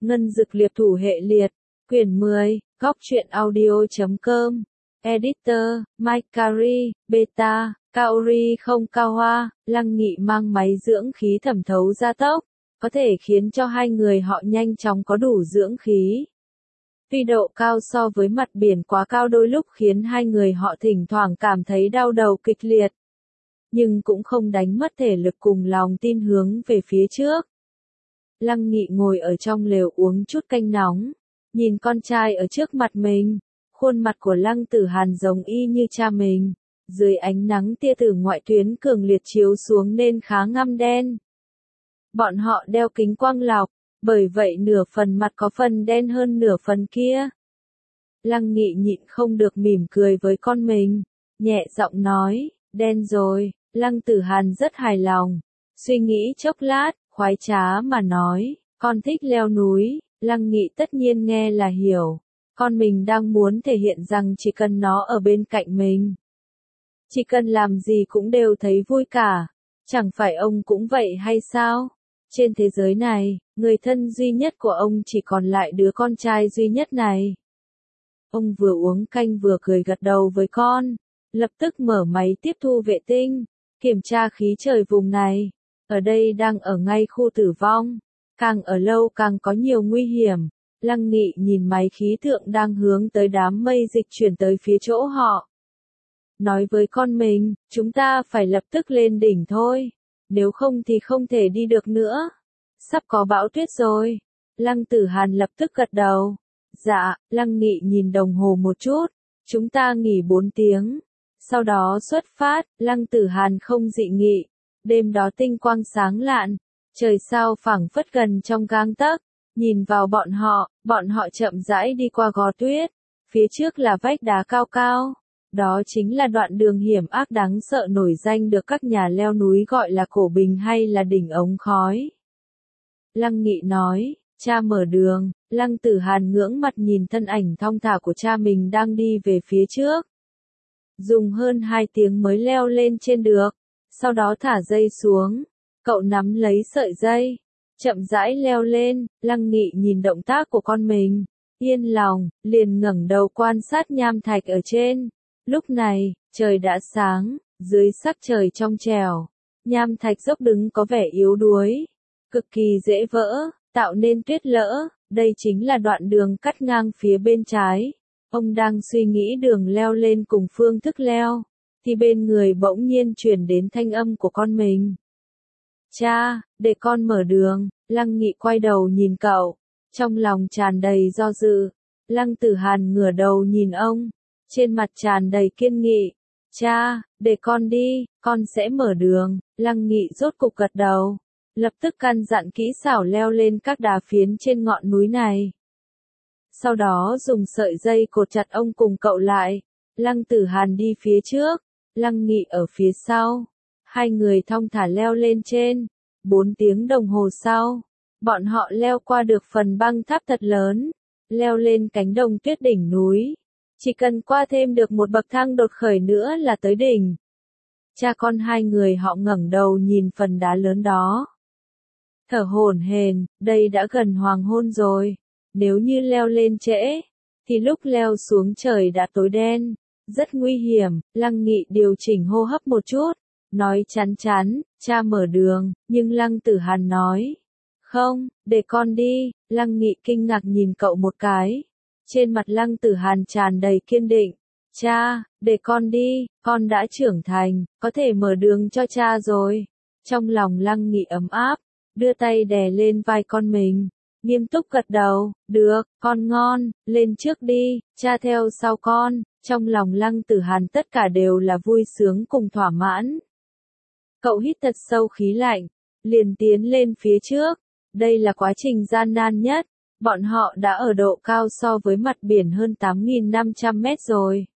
Ngân Dực Liệp Thủ Hệ Liệt, quyển 10, góc truyện audio.com, editor, Mike Carey, beta, Kaori không cao hoa, Lăng Nghị mang máy dưỡng khí thẩm thấu gia tốc, có thể khiến cho hai người họ nhanh chóng có đủ dưỡng khí. Tuy độ cao so với mặt biển quá cao đôi lúc khiến hai người họ thỉnh thoảng cảm thấy đau đầu kịch liệt, nhưng cũng không đánh mất thể lực cùng lòng tin hướng về phía trước. Lăng Nghị ngồi ở trong lều uống chút canh nóng, nhìn con trai ở trước mặt mình, khuôn mặt của Lăng Tử Hàn giống y như cha mình, dưới ánh nắng tia tử ngoại tuyến cường liệt chiếu xuống nên khá ngăm đen. Bọn họ đeo kính quang lọc, bởi vậy nửa phần mặt có phần đen hơn nửa phần kia. Lăng Nghị nhịn không được mỉm cười với con mình, nhẹ giọng nói, đen rồi. Lăng Tử Hàn rất hài lòng, suy nghĩ chốc lát, khoái trá mà nói, con thích leo núi. Lăng Nghị tất nhiên nghe là hiểu, con mình đang muốn thể hiện rằng chỉ cần nó ở bên cạnh mình, chỉ cần làm gì cũng đều thấy vui cả, chẳng phải ông cũng vậy hay sao? Trên thế giới này, người thân duy nhất của ông chỉ còn lại đứa con trai duy nhất này. Ông vừa uống canh vừa cười gật đầu với con, lập tức mở máy tiếp thu vệ tinh, kiểm tra khí trời vùng này. Ở đây đang ở ngay khu tử vong, càng ở lâu càng có nhiều nguy hiểm. Lăng Nghị nhìn máy khí tượng đang hướng tới đám mây dịch chuyển tới phía chỗ họ. Nói với con mình, chúng ta phải lập tức lên đỉnh thôi, nếu không thì không thể đi được nữa. Sắp có bão tuyết rồi. Lăng Tử Hàn lập tức gật đầu. Dạ, Lăng Nghị nhìn đồng hồ một chút, chúng ta nghỉ 4 tiếng. Sau đó xuất phát, Lăng Tử Hàn không dị nghị. Đêm đó tinh quang sáng lạn, trời sao phẳng phất gần trong gang tấc. Nhìn vào bọn họ chậm rãi đi qua gò tuyết. Phía trước là vách đá cao cao. Đó chính là đoạn đường hiểm ác đáng sợ nổi danh được các nhà leo núi gọi là Cổ Bình hay là đỉnh ống khói. Lăng Nghị nói, cha mở đường. Lăng Tử Hàn ngưỡng mặt nhìn thân ảnh thong thả của cha mình đang đi về phía trước. Dùng hơn 2 tiếng mới leo lên trên được, sau đó thả dây xuống, cậu nắm lấy sợi dây, chậm rãi leo lên. Lăng Nghị nhìn động tác của con mình, yên lòng, liền ngẩng đầu quan sát nham thạch ở trên. Lúc này, trời đã sáng, dưới sắc trời trong trẻo, nham thạch dốc đứng có vẻ yếu đuối, cực kỳ dễ vỡ, tạo nên tuyết lỡ. Đây chính là đoạn đường cắt ngang phía bên trái. Ông đang suy nghĩ đường leo lên cùng phương thức leo, thì bên người bỗng nhiên truyền đến thanh âm của con mình. Cha, để con mở đường. Lăng Nghị quay đầu nhìn cậu, trong lòng tràn đầy do dự. Lăng Tử Hàn ngửa đầu nhìn ông, trên mặt tràn đầy kiên nghị. Cha, để con đi, con sẽ mở đường. Lăng Nghị rốt cục gật đầu, lập tức căn dặn kỹ xảo leo lên các đá phiến trên ngọn núi này. Sau đó dùng sợi dây cột chặt ông cùng cậu lại. Lăng Tử Hàn đi phía trước, Lăng Nghị ở phía sau. Hai người thong thả leo lên trên. 4 tiếng đồng hồ sau, bọn họ leo qua được phần băng tháp thật lớn, leo lên cánh đồng tuyết đỉnh núi. Chỉ cần qua thêm được một bậc thang đột khởi nữa là tới đỉnh. Cha con hai người họ ngẩng đầu nhìn phần đá lớn đó, thở hổn hển, đây đã gần hoàng hôn rồi. Nếu như leo lên trễ, thì lúc leo xuống trời đã tối đen, rất nguy hiểm. Lăng Nghị điều chỉnh hô hấp một chút, nói chắn chắn, cha mở đường. Nhưng Lăng Tử Hàn nói, không, để con đi. Lăng Nghị kinh ngạc nhìn cậu một cái. Trên mặt Lăng Tử Hàn tràn đầy kiên định. Cha, để con đi, con đã trưởng thành, có thể mở đường cho cha rồi. Trong lòng Lăng Nghị ấm áp, đưa tay đè lên vai con mình, nghiêm túc gật đầu, được, con ngon, lên trước đi, cha theo sau con. Trong lòng Lăng Tử Hàn tất cả đều là vui sướng cùng thỏa mãn. Cậu hít thật sâu khí lạnh, liền tiến lên phía trước. Đây là quá trình gian nan nhất, bọn họ đã ở độ cao so với mặt biển hơn 8.500 mét rồi.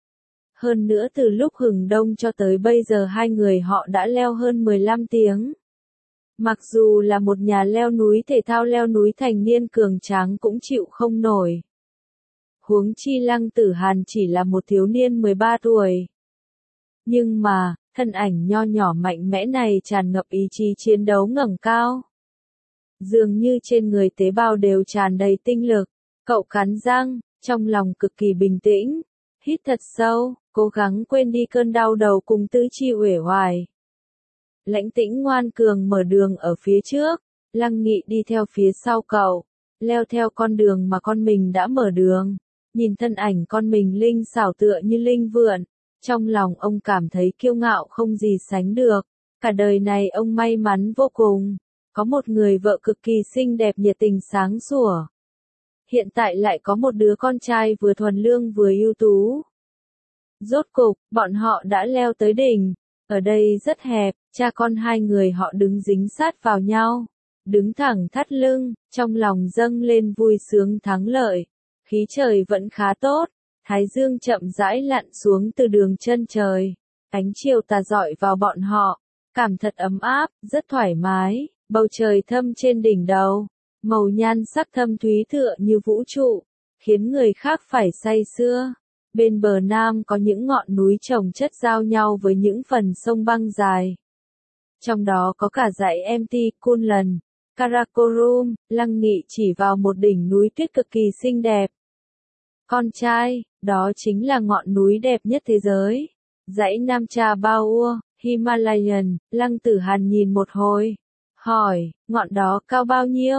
Hơn nữa từ lúc hừng đông cho tới bây giờ hai người họ đã leo hơn 15 tiếng. Mặc dù là một nhà leo núi thể thao leo núi thành niên cường tráng cũng chịu không nổi. Huống chi Lăng Tử Hàn chỉ là một thiếu niên 13 tuổi. Nhưng mà, thân ảnh nho nhỏ mạnh mẽ này tràn ngập ý chí chiến đấu ngẩng cao. Dường như trên người tế bào đều tràn đầy tinh lực. Cậu cắn răng, trong lòng cực kỳ bình tĩnh. Hít thật sâu, cố gắng quên đi cơn đau đầu cùng tứ chi uể oải. Lãnh Tĩnh ngoan cường mở đường ở phía trước, Lăng Nghị đi theo phía sau cậu, leo theo con đường mà con mình đã mở đường. Nhìn thân ảnh con mình linh xảo tựa như linh vượn, trong lòng ông cảm thấy kiêu ngạo không gì sánh được. Cả đời này ông may mắn vô cùng, có một người vợ cực kỳ xinh đẹp nhiệt tình sáng sủa. Hiện tại lại có một đứa con trai vừa thuần lương vừa ưu tú. Rốt cục, bọn họ đã leo tới đỉnh. Ở đây rất hẹp, cha con hai người họ đứng dính sát vào nhau, đứng thẳng thắt lưng, trong lòng dâng lên vui sướng thắng lợi. Khí trời vẫn khá tốt, thái dương chậm rãi lặn xuống từ đường chân trời. Ánh chiều tà rọi vào bọn họ, cảm thật ấm áp, rất thoải mái. Bầu trời thâm trên đỉnh đầu, màu nhan sắc thâm thúy tựa như vũ trụ, khiến người khác phải say sưa. Bên bờ nam có những ngọn núi chồng chất giao nhau với những phần sông băng dài. Trong đó có cả dãy Mt Kunlun, Karakorum. Lăng Nghị chỉ vào một đỉnh núi tuyết cực kỳ xinh đẹp. Con trai, đó chính là ngọn núi đẹp nhất thế giới. Dãy Nam Cha Baur, Himalayan. Lăng Tử Hàn nhìn một hồi, hỏi, ngọn đó cao bao nhiêu?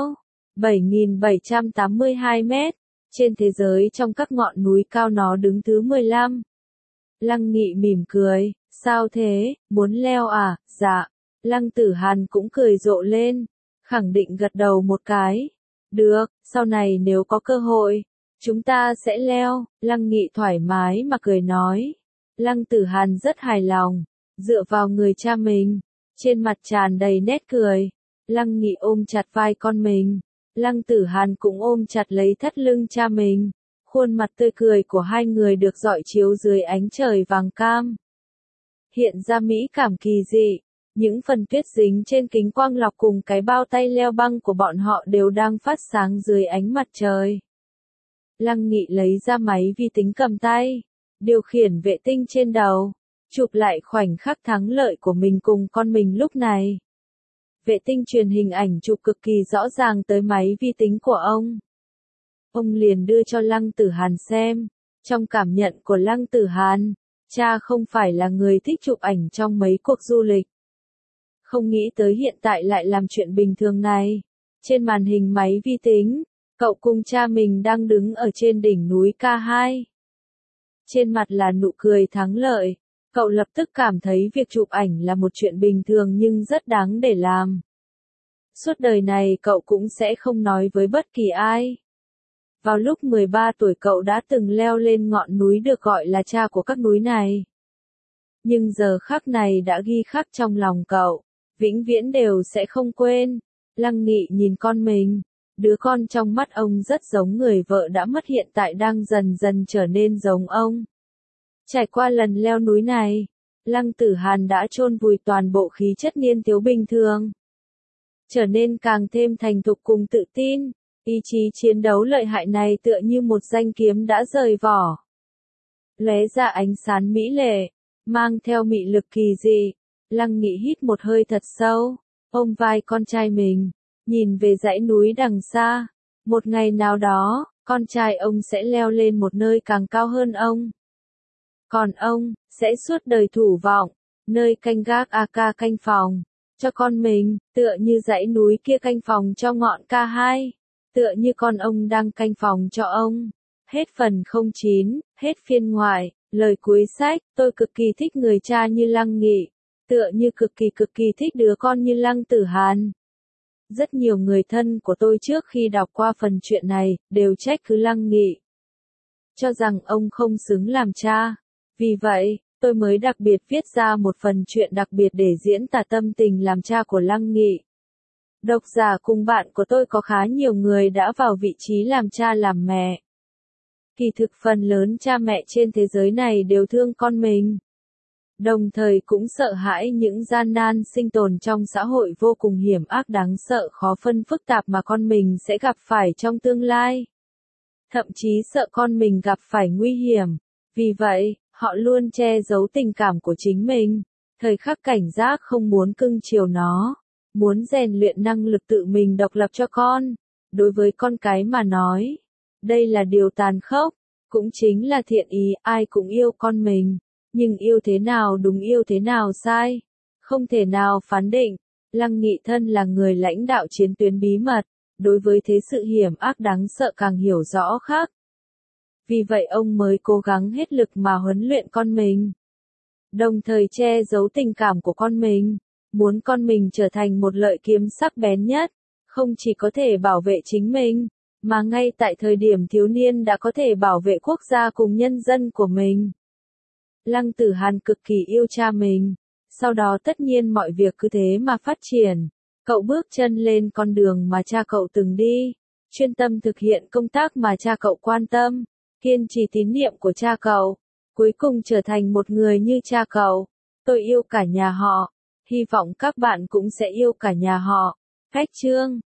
7.782 mét. Trên thế giới trong các ngọn núi cao nó đứng thứ 15. Lăng Nghị mỉm cười, sao thế, muốn leo à? Dạ. Lăng Tử Hàn cũng cười rộ lên, khẳng định gật đầu một cái. Được, sau này nếu có cơ hội, chúng ta sẽ leo. Lăng Nghị thoải mái mà cười nói. Lăng Tử Hàn rất hài lòng, dựa vào người cha mình, trên mặt tràn đầy nét cười. Lăng Nghị ôm chặt vai con mình. Lăng Tử Hàn cũng ôm chặt lấy thắt lưng cha mình. Khuôn mặt tươi cười của hai người được rọi chiếu dưới ánh trời vàng cam, hiện ra mỹ cảm kỳ dị. Những phần tuyết dính trên kính quang lọc cùng cái bao tay leo băng của bọn họ đều đang phát sáng dưới ánh mặt trời. Lăng Nghị lấy ra máy vi tính cầm tay, điều khiển vệ tinh trên đầu, chụp lại khoảnh khắc thắng lợi của mình cùng con mình lúc này. Vệ tinh truyền hình ảnh chụp cực kỳ rõ ràng tới máy vi tính của ông. Ông liền đưa cho Lăng Tử Hàn xem. Trong cảm nhận của Lăng Tử Hàn, cha không phải là người thích chụp ảnh trong mấy cuộc du lịch. Không nghĩ tới hiện tại lại làm chuyện bình thường này. Trên màn hình máy vi tính, cậu cùng cha mình đang đứng ở trên đỉnh núi K2. Trên mặt là nụ cười thắng lợi. Cậu lập tức cảm thấy việc chụp ảnh là một chuyện bình thường nhưng rất đáng để làm. Suốt đời này cậu cũng sẽ không nói với bất kỳ ai. Vào lúc 13 tuổi cậu đã từng leo lên ngọn núi được gọi là cha của các núi này. Nhưng giờ khắc này đã ghi khắc trong lòng cậu, vĩnh viễn đều sẽ không quên. Lăng Nghị nhìn con mình, đứa con trong mắt ông rất giống người vợ đã mất hiện tại đang dần dần trở nên giống ông. Trải qua lần leo núi này, Lăng Tử Hàn đã chôn vùi toàn bộ khí chất niên thiếu bình thường, trở nên càng thêm thành thục cùng tự tin. Ý chí chiến đấu lợi hại này tựa như một thanh kiếm đã rời vỏ, lóe ra ánh sáng mỹ lệ, mang theo mị lực kỳ dị. Lăng Nghị hít một hơi thật sâu, ôm vai con trai mình, nhìn về dãy núi đằng xa. Một ngày nào đó, con trai ông sẽ leo lên một nơi càng cao hơn ông. Còn ông, sẽ suốt đời thủ vọng, nơi canh gác AK canh phòng, cho con mình, tựa như dãy núi kia canh phòng cho ngọn K2, tựa như con ông đang canh phòng cho ông. Hết phần 09, hết phiên ngoại, lời cuối sách, tôi cực kỳ thích người cha như Lăng Nghị, tựa như cực kỳ thích đứa con như Lăng Tử Hàn. Rất nhiều người thân của tôi trước khi đọc qua phần chuyện này, đều trách cứ Lăng Nghị, cho rằng ông không xứng làm cha. Vì vậy, tôi mới đặc biệt viết ra một phần chuyện đặc biệt để diễn tả tâm tình làm cha của Lăng Nghị. Độc giả cùng bạn của tôi có khá nhiều người đã vào vị trí làm cha làm mẹ. Kỳ thực phần lớn cha mẹ trên thế giới này đều thương con mình, đồng thời cũng sợ hãi những gian nan sinh tồn trong xã hội vô cùng hiểm ác đáng sợ khó phân phức tạp mà con mình sẽ gặp phải trong tương lai. Thậm chí sợ con mình gặp phải nguy hiểm. Vì vậy, họ luôn che giấu tình cảm của chính mình, thời khắc cảnh giác không muốn cưng chiều nó. muốn rèn luyện năng lực tự mình độc lập cho con. Đối với con cái mà nói, đây là điều tàn khốc, cũng chính là thiện ý, ai cũng yêu con mình, nhưng yêu thế nào đúng yêu thế nào sai, không thể nào phán định. Lăng Nghị thân là người lãnh đạo chiến tuyến bí mật, đối với thế sự hiểm ác đáng sợ càng hiểu rõ khác. Vì vậy ông mới cố gắng hết lực mà huấn luyện con mình, đồng thời che giấu tình cảm của con mình, muốn con mình trở thành một lợi kiếm sắc bén nhất, không chỉ có thể bảo vệ chính mình, mà ngay tại thời điểm thiếu niên đã có thể bảo vệ quốc gia cùng nhân dân của mình. Lăng Tử Hàn cực kỳ yêu cha mình, sau đó tất nhiên mọi việc cứ thế mà phát triển. Cậu bước chân lên con đường mà cha cậu từng đi, chuyên tâm thực hiện công tác mà cha cậu quan tâm, kiên trì tín niệm của cha cậu, cuối cùng trở thành một người như cha cậu. Tôi yêu cả nhà họ, hy vọng các bạn cũng sẽ yêu cả nhà họ. Cách chương